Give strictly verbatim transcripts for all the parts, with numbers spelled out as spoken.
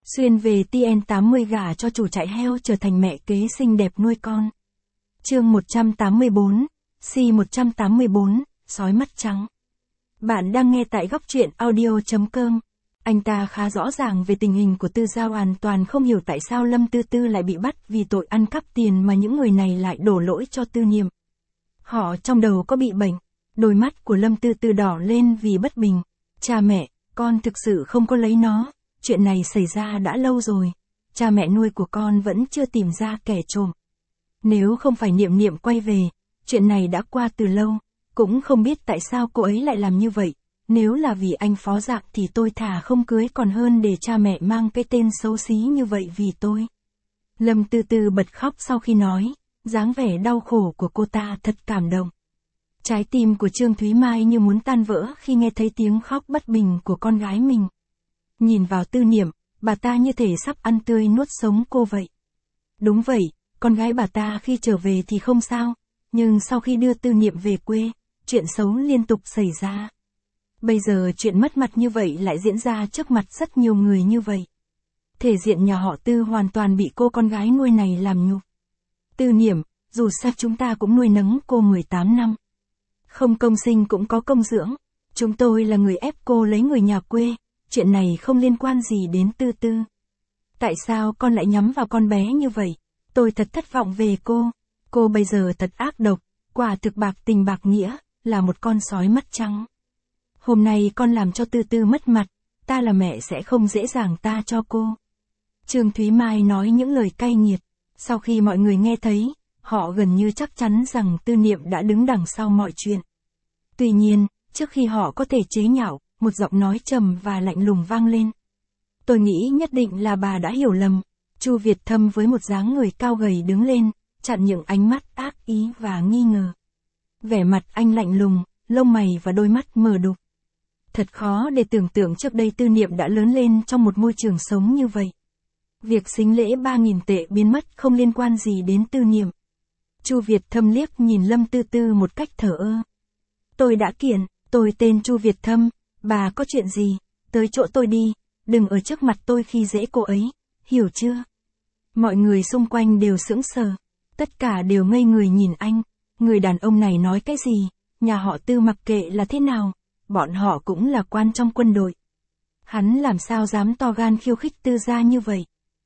Xuyên về T N tám mươi gả cho chủ trại heo trở thành mẹ kế xinh đẹp nuôi con. Chương một trăm tám mươi bốn, C một trăm tám mươi bốn, sói mắt trắng. Bạn đang nghe tại góc truyện audio chấm com. Anh ta khá rõ ràng về tình hình của Tư Gia, hoàn toàn không hiểu tại sao Lâm Tư Tư lại bị bắt vì tội ăn cắp tiền mà những người này lại đổ lỗi cho Tư Niệm. Họ trong đầu có bị bệnh. Đôi mắt của Lâm Tư Tư đỏ lên vì bất bình. Cha mẹ, con thực sự không có lấy nó. Chuyện này xảy ra đã lâu rồi. Cha mẹ nuôi của con vẫn chưa tìm ra kẻ trộm. Nếu không phải Niệm Niệm quay về, chuyện này đã qua từ lâu. Cũng không biết tại sao cô ấy lại làm như vậy. Nếu là vì anh Phó Dạng thì tôi thà không cưới còn hơn để cha mẹ mang cái tên xấu xí như vậy vì tôi. Lâm Tư Tư bật khóc sau khi nói, dáng vẻ đau khổ của cô ta thật cảm động. Trái tim của Trương Thúy Mai như muốn tan vỡ khi nghe thấy tiếng khóc bất bình của con gái mình. Nhìn vào Tư Niệm, bà ta như thể sắp ăn tươi nuốt sống cô vậy. Đúng vậy, con gái bà ta khi trở về thì không sao, nhưng sau khi đưa Tư Niệm về quê, chuyện xấu liên tục xảy ra. Bây giờ chuyện mất mặt như vậy lại diễn ra trước mặt rất nhiều người như vậy. Thể diện nhà họ Tư hoàn toàn bị cô con gái nuôi này làm nhục. Tư Niệm, dù sao chúng ta cũng nuôi nấng cô mười tám năm. Không công sinh cũng có công dưỡng. Chúng tôi là người ép cô lấy người nhà quê. Chuyện này không liên quan gì đến Tư Tư. Tại sao con lại nhắm vào con bé như vậy? Tôi thật thất vọng về cô. Cô bây giờ thật ác độc, quả thực bạc tình bạc nghĩa, là một con sói mắt trắng. Hôm nay con làm cho Tư Tư mất mặt, ta là mẹ sẽ không dễ dàng tha cho cô. Trương Thúy Mai nói những lời cay nghiệt. Sau khi mọi người nghe thấy, họ gần như chắc chắn rằng Tư Niệm đã đứng đằng sau mọi chuyện. Tuy nhiên, trước khi họ có thể chế nhạo, một giọng nói trầm và lạnh lùng vang lên. Tôi nghĩ nhất định là bà đã hiểu lầm. Chu Việt Thâm với một dáng người cao gầy đứng lên, chặn những ánh mắt ác ý và nghi ngờ. Vẻ mặt anh lạnh lùng, lông mày và đôi mắt mờ đục. Thật khó để tưởng tượng trước đây Tư Niệm đã lớn lên trong một môi trường sống như vậy. Việc sính lễ ba nghìn tệ biến mất không liên quan gì đến Tư Niệm. Chu Việt Thâm liếc nhìn Lâm Tư Tư một cách thờ ơ. Tôi đã kiện, tôi tên Chu Việt Thâm, bà có chuyện gì, tới chỗ tôi đi, đừng ở trước mặt tôi khi dễ cô ấy, hiểu chưa? Mọi người xung quanh đều sững sờ, tất cả đều ngây người nhìn anh, người đàn ông này nói cái gì, nhà họ Tư mặc kệ là thế nào, bọn họ cũng là quan trong quân đội. Hắn làm sao dám to gan khiêu khích Tư gia như vậy?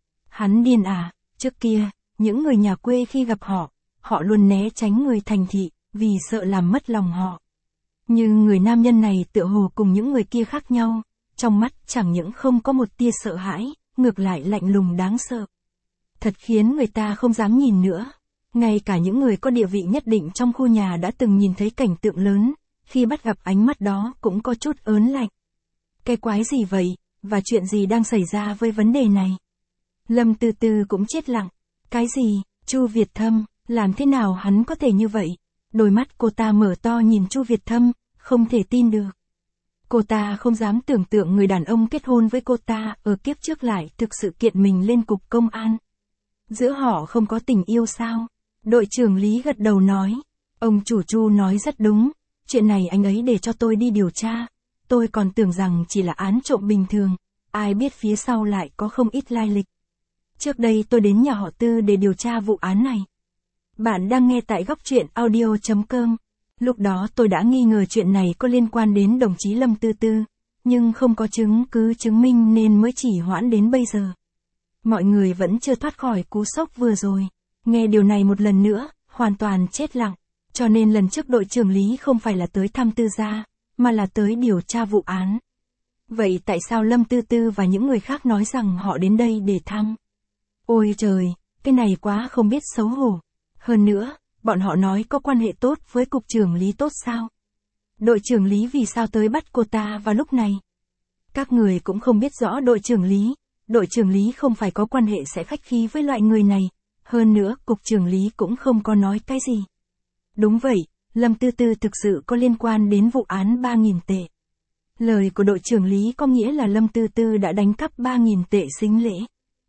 Hắn điên à, trước kia, những người nhà quê khi gặp họ, họ luôn né tránh người thành thị, vì sợ làm mất lòng họ. Nhưng người nam nhân này tựa hồ cùng những người kia khác nhau, trong mắt chẳng những không có một tia sợ hãi, ngược lại lạnh lùng đáng sợ. Thật khiến người ta không dám nhìn nữa. Ngay cả những người có địa vị nhất định trong khu nhà đã từng nhìn thấy cảnh tượng lớn, khi bắt gặp ánh mắt đó cũng có chút ớn lạnh. Cái quái gì vậy, và chuyện gì đang xảy ra với vấn đề này? Lâm Tư Tư cũng chết lặng. Cái gì, Chu Việt Thâm, làm thế nào hắn có thể như vậy? Đôi mắt cô ta mở to nhìn Chu Việt Thâm, không thể tin được. Cô ta không dám tưởng tượng người đàn ông kết hôn với cô ta ở kiếp trước lại thực sự kiện mình lên cục công an. Giữa họ không có tình yêu sao? Đội trưởng Lý gật đầu nói. Ông chủ Chu nói rất đúng, chuyện này anh ấy để cho tôi đi điều tra. Tôi còn tưởng rằng chỉ là án trộm bình thường, ai biết phía sau lại có không ít lai lịch. Trước đây tôi đến nhà họ Tư để điều tra vụ án này. Bạn đang nghe tại góc truyện audio chấm com. Lúc đó tôi đã nghi ngờ chuyện này có liên quan đến đồng chí Lâm Tư Tư, nhưng không có chứng cứ chứng minh nên mới chỉ hoãn đến bây giờ. Mọi người vẫn chưa thoát khỏi cú sốc vừa rồi. Nghe điều này một lần nữa, hoàn toàn chết lặng. Cho nên lần trước đội trưởng Lý không phải là tới thăm Tư gia, mà là tới điều tra vụ án. Vậy tại sao Lâm Tư Tư và những người khác nói rằng họ đến đây để thăm? Ôi trời, cái này quá không biết xấu hổ. Hơn nữa, bọn họ nói có quan hệ tốt với cục trưởng Lý tốt sao? Đội trưởng Lý vì sao tới bắt cô ta vào lúc này? Các người cũng không biết rõ đội trưởng Lý. Đội trưởng Lý không phải có quan hệ sẽ khách khí với loại người này. Hơn nữa, cục trưởng Lý cũng không có nói cái gì. Đúng vậy, Lâm Tư Tư thực sự có liên quan đến vụ án ba nghìn tệ. Lời của đội trưởng Lý có nghĩa là Lâm Tư Tư đã đánh cắp ba nghìn tệ sính lễ.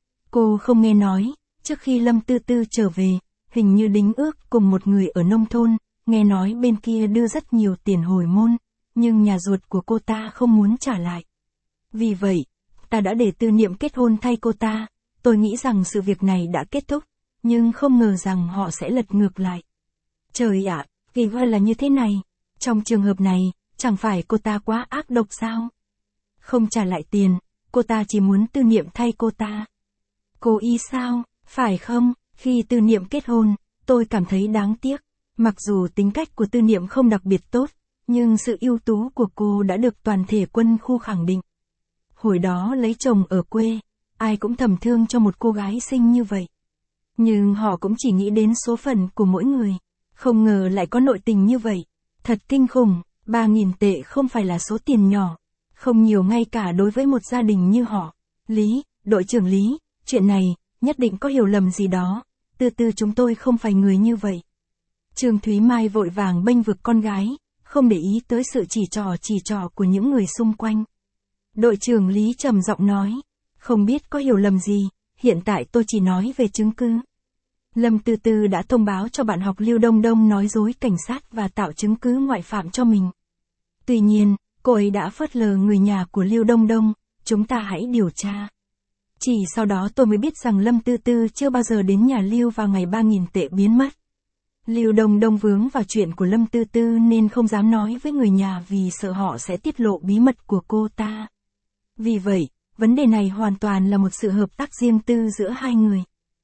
Cô không nghe nói, trước khi Lâm Tư Tư trở về, hình như đính ước cùng một người ở nông thôn, nghe nói bên kia đưa rất nhiều tiền hồi môn, nhưng nhà ruột của cô ta không muốn trả lại. Vì vậy, ta đã để Tư Niệm kết hôn thay cô ta. Tôi nghĩ rằng sự việc này đã kết thúc, nhưng không ngờ rằng họ sẽ lật ngược lại. Trời ạ, kỳ quái là như thế này. Trong trường hợp này, chẳng phải cô ta quá ác độc sao? Không trả lại tiền, cô ta chỉ muốn Tư Niệm thay cô ta. Cố ý sao, phải không? Khi Tư Niệm kết hôn, tôi cảm thấy đáng tiếc. Mặc dù tính cách của Tư Niệm không đặc biệt tốt, nhưng sự ưu tú của cô đã được toàn thể quân khu khẳng định. Hồi đó lấy chồng ở quê, ai cũng thầm thương cho một cô gái xinh như vậy. Nhưng họ cũng chỉ nghĩ đến số phận của mỗi người. Không ngờ lại có nội tình như vậy. Thật kinh khủng, ba nghìn tệ không phải là số tiền nhỏ. Không nhiều ngay cả đối với một gia đình như họ. Lý, đội trưởng Lý, chuyện này, nhất định có hiểu lầm gì đó. Từ từ chúng tôi không phải người như vậy. Trương Thúy Mai vội vàng bênh vực con gái, không để ý tới sự chỉ trỏ chỉ trỏ của những người xung quanh. Đội trưởng Lý trầm giọng nói, không biết có hiểu lầm gì, hiện tại tôi chỉ nói về chứng cứ. Lâm Tư Tư đã thông báo cho bạn học Lưu Đông Đông nói dối cảnh sát và tạo chứng cứ ngoại phạm cho mình. Tuy nhiên, cô ấy đã phớt lờ người nhà của Lưu Đông Đông, chúng ta hãy điều tra. Chỉ sau đó tôi mới biết rằng Lâm Tư Tư chưa bao giờ đến nhà Lưu vào ngày ba nghìn tệ biến mất. Lưu Đông Đông vướng vào chuyện của Lâm Tư Tư nên không dám nói với người nhà vì sợ họ sẽ tiết lộ bí mật của cô ta. Vì vậy, vấn đề này hoàn toàn là một sự hợp tác riêng tư giữa hai người.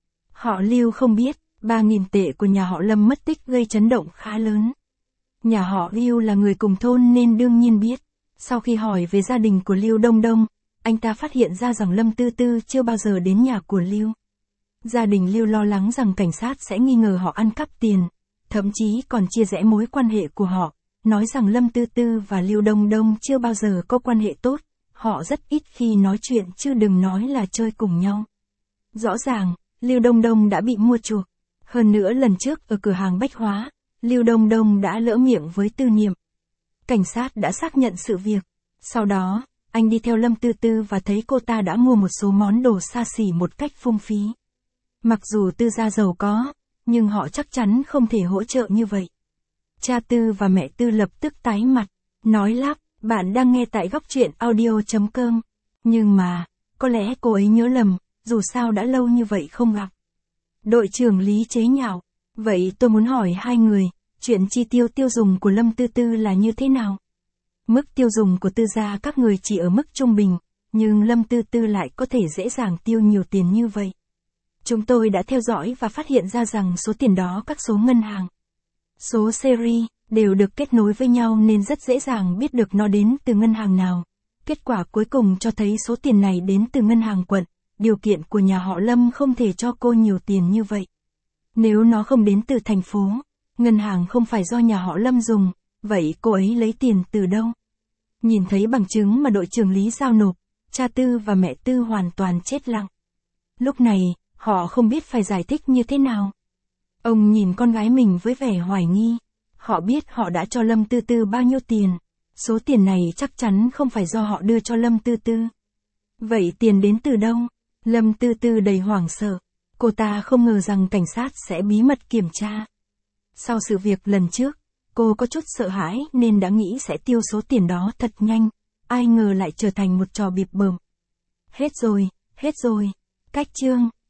Họ Lưu không biết, ba nghìn tệ của nhà họ Lâm mất tích gây chấn động khá lớn. Nhà họ Lưu là người cùng thôn nên đương nhiên biết. Sau khi hỏi về gia đình của Lưu Đông Đông, anh ta phát hiện ra rằng Lâm Tư Tư chưa bao giờ đến nhà của Lưu. Gia đình Lưu lo lắng rằng cảnh sát sẽ nghi ngờ họ ăn cắp tiền, thậm chí còn chia rẽ mối quan hệ của họ, nói rằng Lâm Tư Tư và Lưu Đông Đông chưa bao giờ có quan hệ tốt, họ rất ít khi nói chuyện chứ đừng nói là chơi cùng nhau. Rõ ràng, Lưu Đông Đông đã bị mua chuộc. Hơn nữa lần trước ở cửa hàng bách hóa, Lưu Đông Đông đã lỡ miệng với Tư Niệm. Cảnh sát đã xác nhận sự việc. Sau đó, anh đi theo Lâm Tư Tư và thấy cô ta đã mua một số món đồ xa xỉ một cách phung phí. Mặc dù Tư gia giàu có, nhưng họ chắc chắn không thể hỗ trợ như vậy. Cha Tư và mẹ Tư lập tức tái mặt, nói lắp, bạn đang nghe tại góc truyện audio chấm com. Nhưng mà, có lẽ cô ấy nhớ lầm, dù sao đã lâu như vậy không gặp. Đội trưởng Lý chế nhạo, vậy tôi muốn hỏi hai người, chuyện chi tiêu tiêu dùng của Lâm Tư Tư là như thế nào? Mức tiêu dùng của Tư gia các người chỉ ở mức trung bình, nhưng Lâm Tư Tư lại có thể dễ dàng tiêu nhiều tiền như vậy. Chúng tôi đã theo dõi và phát hiện ra rằng số tiền đó các số ngân hàng, số series, đều được kết nối với nhau nên rất dễ dàng biết được nó đến từ ngân hàng nào. Kết quả cuối cùng cho thấy số tiền này đến từ ngân hàng quận, điều kiện của nhà họ Lâm không thể cho cô nhiều tiền như vậy. Nếu nó không đến từ thành phố, ngân hàng không phải do nhà họ Lâm dùng, vậy cô ấy lấy tiền từ đâu? Nhìn thấy bằng chứng mà đội trưởng Lý giao nộp, cha Tư và mẹ Tư hoàn toàn chết lặng. Lúc này, họ không biết phải giải thích như thế nào. Ông nhìn con gái mình với vẻ hoài nghi. Họ biết họ đã cho Lâm Tư Tư bao nhiêu tiền. Số tiền này chắc chắn không phải do họ đưa cho Lâm Tư Tư. Vậy tiền đến từ đâu? Lâm Tư Tư đầy hoảng sợ. Cô ta không ngờ rằng cảnh sát sẽ bí mật kiểm tra. Sau sự việc lần trước, cô có chút sợ hãi nên đã nghĩ sẽ tiêu số tiền đó thật nhanh. Ai ngờ lại trở thành một trò bịp bợm. Hết rồi, hết rồi. Cách chương.